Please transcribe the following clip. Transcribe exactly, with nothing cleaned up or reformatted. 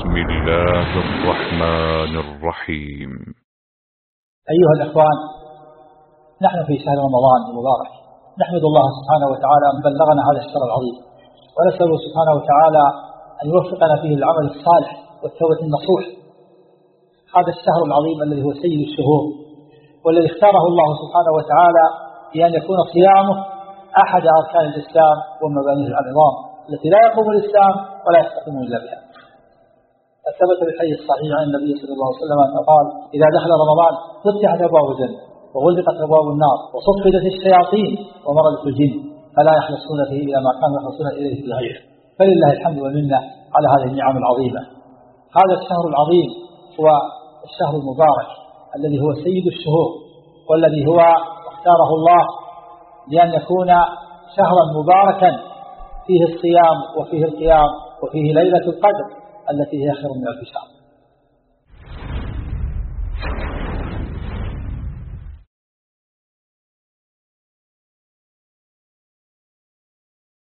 بسم الله الرحمن الرحيم. أيها الإخوان، نحن في شهر رمضان المبارك، نحمد الله سبحانه وتعالى أن بلغنا هذا الشهر العظيم، ونسأله سبحانه وتعالى أن يوفقنا فيه العمل الصالح والتوبة النصوح. هذا الشهر العظيم الذي هو سيد الشهور، والذي اختاره الله سبحانه وتعالى بأن يكون صيامه أحد أركان الإسلام ومبانيه العظام التي لا يقوم الإسلام ولا يستقيم إلا بها. ثبت في الحديث الصحيح عن النبي صلى الله عليه وسلم أنه قال: إذا دخل رمضان فتحت أبواب الجنة وغلقت أبواب النار وصفدت الشياطين ومرضت الجن فلا يخلصون فيه إلى ما كانوا يخلصون إليه في غيره. فلله الحمد والمنة على هذه النعم العظيمة. هذا الشهر العظيم هو الشهر المبارك الذي هو سيد الشهور، والذي هو اختاره الله لأن يكون شهرا مباركا فيه الصيام وفيه القيام وفيه ليلة القدر التي هي خير من ألف شهر.